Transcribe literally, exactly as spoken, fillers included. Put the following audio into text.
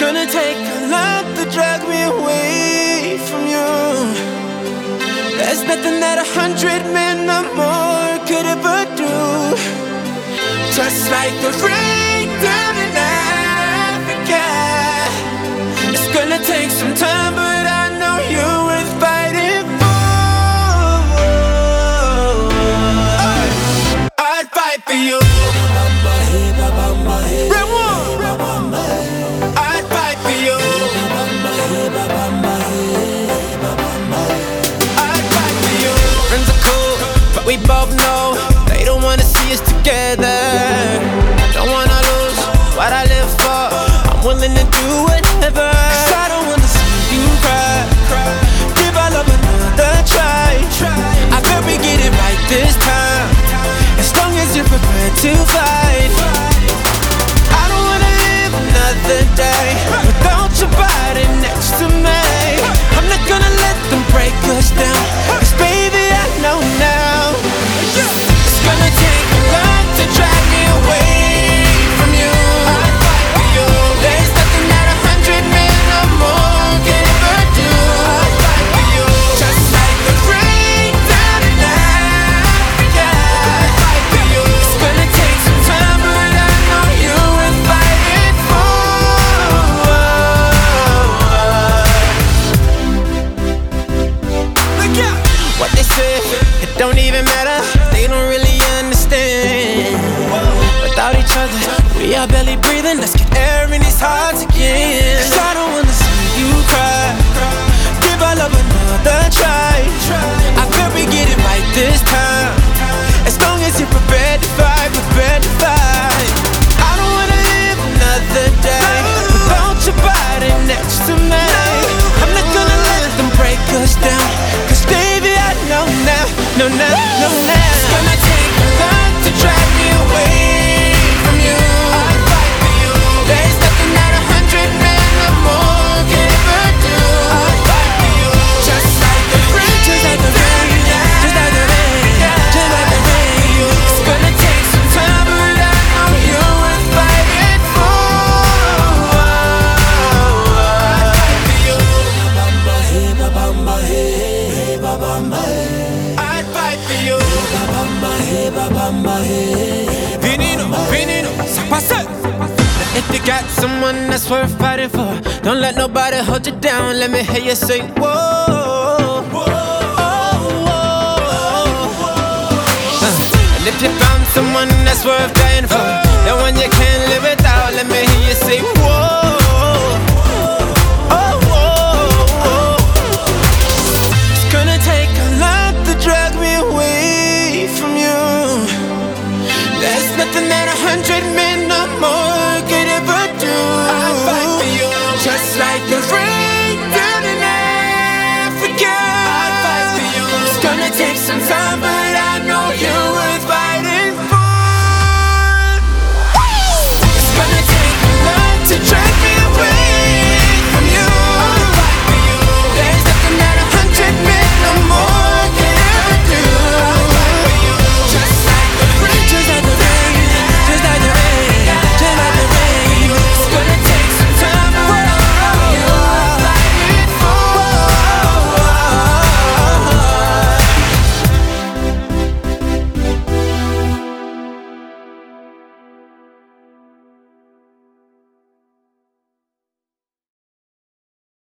gonna take a lot to drag me away from you. There's nothing that a hundred men or more could ever do. Just like the rain down in Africa, it's gonna take some time, but I know you're worth fighting for. I'd fight for you. Red one. I'd fight for you. I'd fight for you. Friends are cool, but we both know they don't wanna see us together. Don't wanna lose what I live for. I'm willing to do whatever, 'cause I don't wanna see you cry. Give our love another try. I bet we get it right this time, as long as you're prepared to fight. I don't wanna live another day without your body next to me. I'm not gonna let them break us down, 'cause baby I know now it's gonna take a lot to drag me away from you. I'd fight for you. There's nothing that a hundred men or more can ever do. I'd fight for you. Just like the rain down in Africa, I'd fight for you. It's gonna take some time, but I know you're worth fighting for. Look out! What they say, it don't even matter. They don't really understand. Without each other, we are barely breathing. Let's get air in these hearts again. 'Cause I don't wanna see you cry. Give our love another try. I bet we get it right this time, as long as you're prepared to fight, prepared to fight. I don't wanna live another day without your body next to me. I'm not gonna let them break us down, 'cause baby I know now, no now, no now. It's gonna take a lot to drag me away from you. I'd fight for you. There's nothing that a hundred men or more can ever do. I'd fight for you. Just like the rain, just like the rain, just like the rain, just like the rain. It's gonna take some time, but I know you're worth fighting for. I'd fight for you. I'd fight for you. Veneno, veneno, ça passe. If you got someone that's worth fighting for, don't let nobody hold you down. Let me hear you say, whoa, whoa, whoa. Uh, and if you found someone that's worth dying for, the one you can't live without, let me hear you say, whoa.